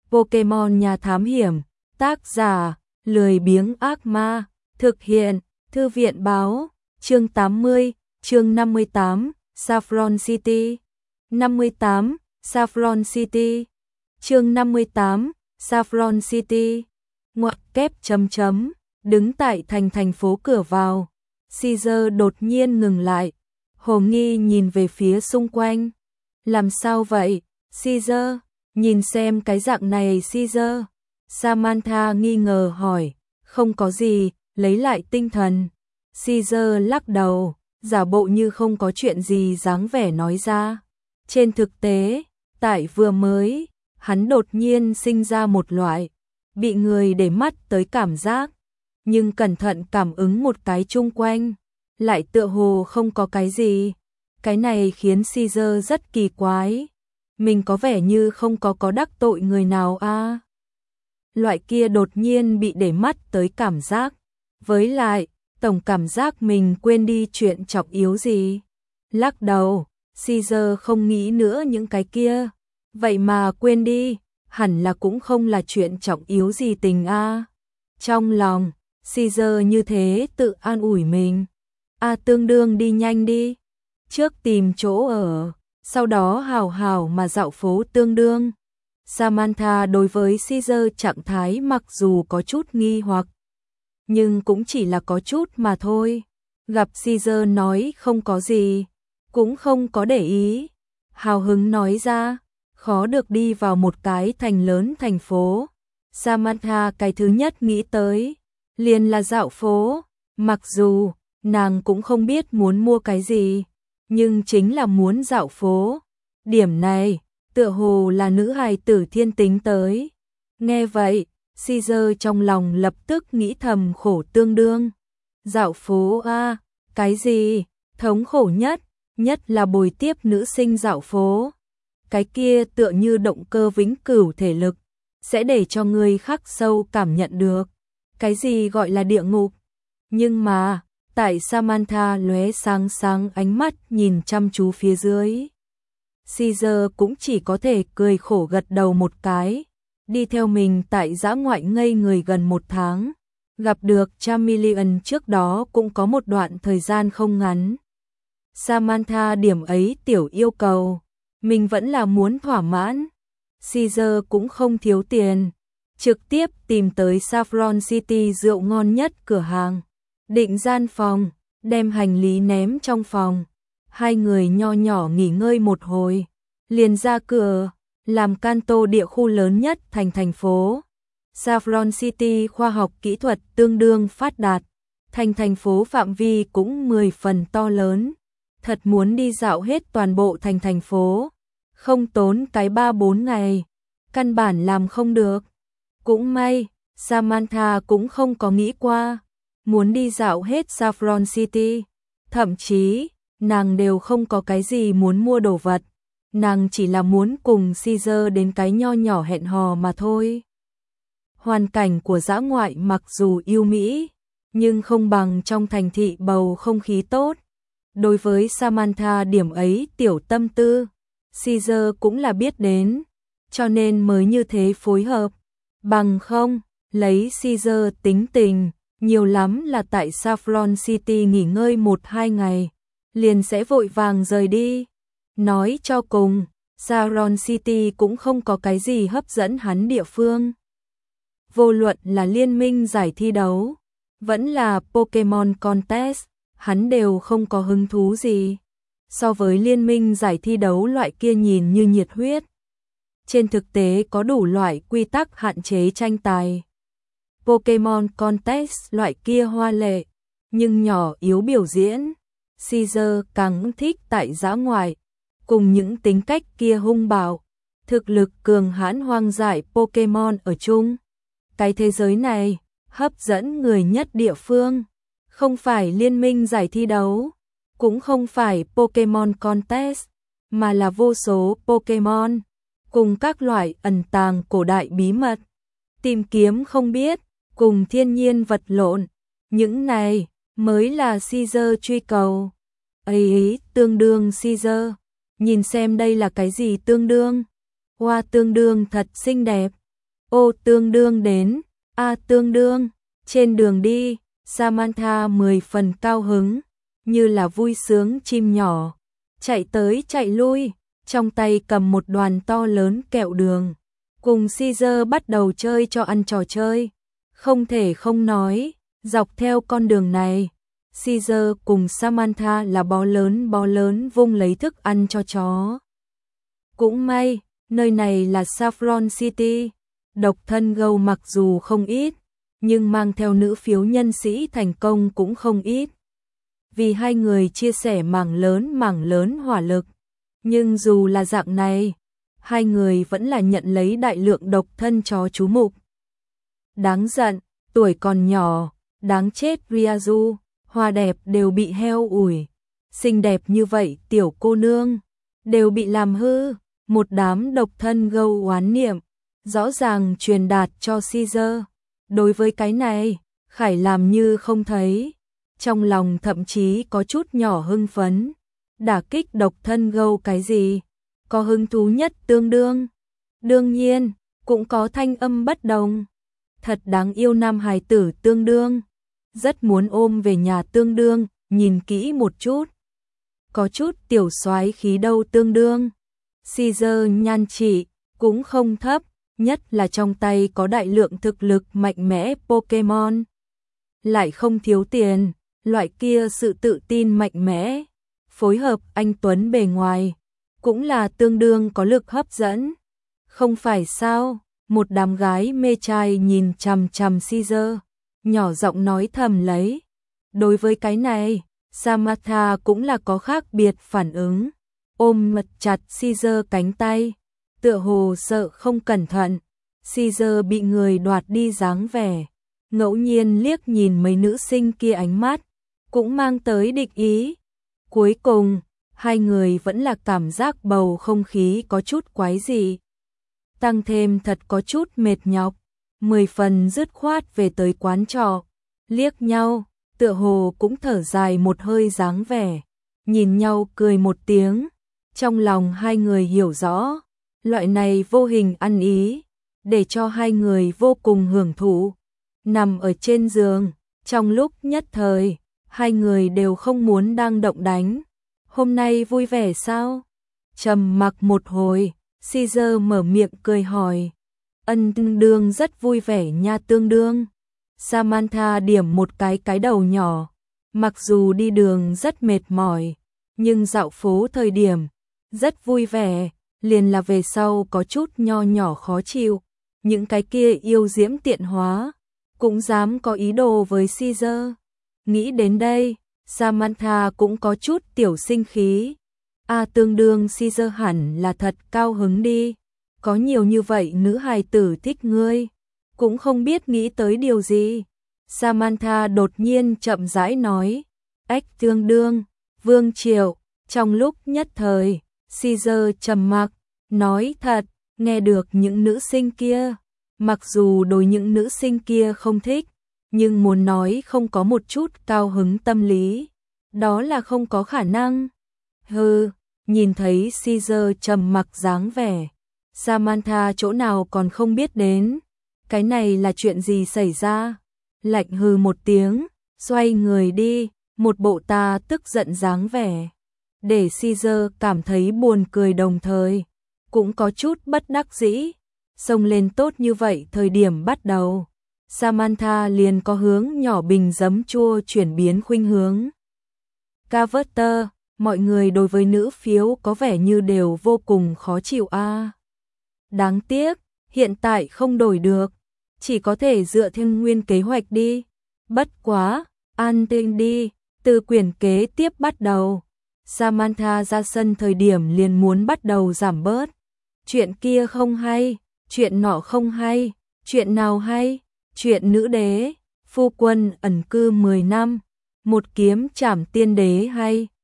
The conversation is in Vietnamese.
Pokemon Nhà Thám Hiểm, tác giả, lười biếng ác ma, thực hiện, Thư viện báo, chương 80, chương 58, Saffron City. 58, Saffron City. Chương 58, Saffron City. Ngoặc kép chấm chấm, đứng tại thành phố cửa vào. Caesar đột nhiên ngừng lại, hồ nghi nhìn về phía xung quanh. Làm sao vậy, Caesar? Nhìn xem cái dạng này Caesar. Samantha nghi ngờ hỏi. Không có gì, lấy lại tinh thần. Caesar lắc đầu, giả bộ như không có chuyện gì dáng vẻ nói ra. Trên thực tế, tại vừa mới, hắn đột nhiên sinh ra một loại bị người để mắt tới cảm giác, nhưng cẩn thận cảm ứng một cái chung quanh, lại tựa hồ không có cái gì. Cái này khiến Caesar rất kỳ quái. Mình có vẻ như không có đắc tội người nào a. Loại kia đột nhiên bị để mắt tới cảm giác. Với lại, tổng cảm giác mình quên đi chuyện trọng yếu gì. Lắc đầu, Caesar không nghĩ nữa những cái kia. Vậy mà quên đi, hẳn là cũng không là chuyện trọng yếu gì tình a. Trong lòng, Caesar như thế tự an ủi mình. Tương đương đi nhanh đi. Trước tìm chỗ ở, sau đó hào hào mà dạo phố tương đương. Samantha đối với Caesar trạng thái mặc dù có chút nghi hoặc, nhưng cũng chỉ là có chút mà thôi. Gặp Caesar nói không có gì, cũng không có để ý. Hào hứng nói ra, khó được đi vào một cái thành phố. Samantha cái thứ nhất nghĩ tới, liền là dạo phố. Mặc dù, nàng cũng không biết muốn mua cái gì, nhưng chính là muốn dạo phố. Điểm này, tựa hồ là nữ hài tử thiên tính tới. Nghe vậy, Caesar trong lòng lập tức nghĩ thầm khổ tương đương. Dạo phố a, cái gì, thống khổ nhất là bồi tiếp nữ sinh dạo phố. Cái kia tựa như động cơ vĩnh cửu thể lực, sẽ để cho người khắc sâu cảm nhận được. Cái gì gọi là địa ngục. Nhưng mà, tại Samantha lóe sáng ánh mắt nhìn chăm chú phía dưới, Caesar cũng chỉ có thể cười khổ gật đầu một cái. Đi theo mình tại dã ngoại ngây người gần 1 tháng, gặp được Chameleon trước đó cũng có một đoạn thời gian không ngắn. Samantha điểm ấy tiểu yêu cầu, mình vẫn là muốn thỏa mãn. Caesar cũng không thiếu tiền, trực tiếp tìm tới Saffron City rượu ngon nhất cửa hàng, định gian phòng, đem hành lý ném trong phòng. Hai người nho nhỏ nghỉ ngơi một hồi, liền ra cửa. Làm Kanto địa khu lớn nhất thành phố, Saffron City khoa học kỹ thuật tương đương phát đạt, thành phố phạm vi cũng 10 phần to lớn. Thật muốn đi dạo hết toàn bộ thành phố, không tốn cái 3-4 ngày, căn bản làm không được. Cũng may, Samantha cũng không có nghĩ qua muốn đi dạo hết Saffron City, thậm chí nàng đều không có cái gì muốn mua đồ vật. Nàng chỉ là muốn cùng Caesar đến cái nho nhỏ hẹn hò mà thôi. Hoàn cảnh của dã ngoại mặc dù yêu mỹ, nhưng không bằng trong thành thị bầu không khí tốt. Đối với Samantha điểm ấy tiểu tâm tư, Caesar cũng là biết đến, cho nên mới như thế phối hợp. Bằng không, lấy Caesar tính tình, nhiều lắm là tại Saffron City nghỉ ngơi 1-2 ngày, liền sẽ vội vàng rời đi. Nói cho cùng, Saffron City cũng không có cái gì hấp dẫn hắn địa phương. Vô luận là liên minh giải thi đấu, vẫn là Pokemon Contest, hắn đều không có hứng thú gì. So với liên minh giải thi đấu loại kia nhìn như nhiệt huyết, trên thực tế có đủ loại quy tắc hạn chế tranh tài. Pokemon Contest loại kia hoa lệ, nhưng nhỏ yếu biểu diễn. Caesar càng thích tại dã ngoại, cùng những tính cách kia hung bạo, thực lực cường hãn hoang dại Pokemon ở chung. Cái thế giới này, hấp dẫn người nhất địa phương, không phải liên minh giải thi đấu, cũng không phải Pokemon Contest, mà là vô số Pokemon, cùng các loại ẩn tàng cổ đại bí mật, tìm kiếm không biết, cùng thiên nhiên vật lộn. Những này mới là Caesar truy cầu. Ấy, tương đương Caesar. Nhìn xem đây là cái gì tương đương. Hoa tương đương thật xinh đẹp. Ô tương đương đến, tương đương, trên đường đi, Samantha 10 phần cao hứng, như là vui sướng chim nhỏ, chạy tới chạy lui, trong tay cầm một đoàn to lớn kẹo đường, cùng Caesar bắt đầu chơi cho ăn trò chơi. Không thể không nói, dọc theo con đường này, Caesar cùng Samantha là bó lớn vung lấy thức ăn cho chó. Cũng may, nơi này là Saffron City, độc thân gâu mặc dù không ít, nhưng mang theo nữ phiếu nhân sĩ thành công cũng không ít. Vì hai người chia sẻ mảng lớn hỏa lực, nhưng dù là dạng này, hai người vẫn là nhận lấy đại lượng độc thân chó chú mục. Đáng giận, tuổi còn nhỏ, đáng chết Ryazu, hoa đẹp đều bị heo ủi, xinh đẹp như vậy tiểu cô nương, đều bị làm hư, một đám độc thân gâu oán niệm, rõ ràng truyền đạt cho Caesar. Đối với cái này, Khải làm như không thấy, trong lòng thậm chí có chút nhỏ hưng phấn, đả kích độc thân gâu cái gì, có hứng thú nhất tương đương. Đương nhiên, cũng có thanh âm bất đồng. Thật đáng yêu nam hài tử tương đương, rất muốn ôm về nhà tương đương, nhìn kỹ một chút. Có chút tiểu soái khí đâu tương đương. Caesar nhan trị cũng không thấp, nhất là trong tay có đại lượng thực lực mạnh mẽ Pokemon. Lại không thiếu tiền, loại kia sự tự tin mạnh mẽ, phối hợp anh tuấn bề ngoài, cũng là tương đương có lực hấp dẫn. Không phải sao? Một đám gái mê trai nhìn chằm chằm Caesar, nhỏ giọng nói thầm lấy. Đối với cái này, Samantha cũng là có khác biệt phản ứng, ôm mật chặt Caesar cánh tay, tựa hồ sợ không cẩn thận, Caesar bị người đoạt đi dáng vẻ, ngẫu nhiên liếc nhìn mấy nữ sinh kia ánh mắt, cũng mang tới địch ý. Cuối cùng, hai người vẫn là cảm giác bầu không khí có chút quái dị. Tăng thêm thật có chút mệt nhọc, 10 phần dứt khoát về tới quán trọ, liếc nhau, tựa hồ cũng thở dài một hơi dáng vẻ, nhìn nhau cười một tiếng, trong lòng hai người hiểu rõ, loại này vô hình ăn ý, để cho hai người vô cùng hưởng thụ. Nằm ở trên giường, trong lúc nhất thời, hai người đều không muốn đang động đánh. Hôm nay vui vẻ sao? Trầm mặc một hồi, Caesar mở miệng cười hỏi. Tương đương rất vui vẻ nha tương đương. Samantha điểm một cái đầu nhỏ. Mặc dù đi đường rất mệt mỏi, nhưng dạo phố thời điểm rất vui vẻ, liền là về sau có chút nho nhỏ khó chịu. Những cái kia yêu diễm tiện hóa, cũng dám có ý đồ với Caesar. Nghĩ đến đây, Samantha cũng có chút tiểu sinh khí. Tương đương Caesar hẳn là thật cao hứng đi. Có nhiều như vậy nữ hài tử thích ngươi, cũng không biết nghĩ tới điều gì. Samantha đột nhiên chậm rãi nói. Tương đương, Vương Triệu, trong lúc nhất thời, Caesar trầm mặc, nói thật, nghe được những nữ sinh kia. Mặc dù đối những nữ sinh kia không thích, nhưng muốn nói không có một chút cao hứng tâm lý, đó là không có khả năng. Nhìn thấy Caesar trầm mặc dáng vẻ, Samantha chỗ nào còn không biết đến, cái này là chuyện gì xảy ra. Lạnh hừ một tiếng, xoay người đi, một bộ ta tức giận dáng vẻ, để Caesar cảm thấy buồn cười đồng thời, cũng có chút bất đắc dĩ. Xông lên tốt như vậy thời điểm bắt đầu, Samantha liền có hướng nhỏ bình giấm chua chuyển biến khuynh hướng. Carter, mọi người đối với nữ phiếu có vẻ như đều vô cùng khó chịu Đáng tiếc, hiện tại không đổi được, chỉ có thể dựa theo nguyên kế hoạch đi. Bất quá, an tinh đi, từ quyển kế tiếp bắt đầu. Samantha ra sân thời điểm liền muốn bắt đầu giảm bớt. Chuyện kia không hay, chuyện nọ không hay, chuyện nào hay, chuyện nữ đế, phu quân ẩn cư 10 năm, một kiếm trảm tiên đế hay,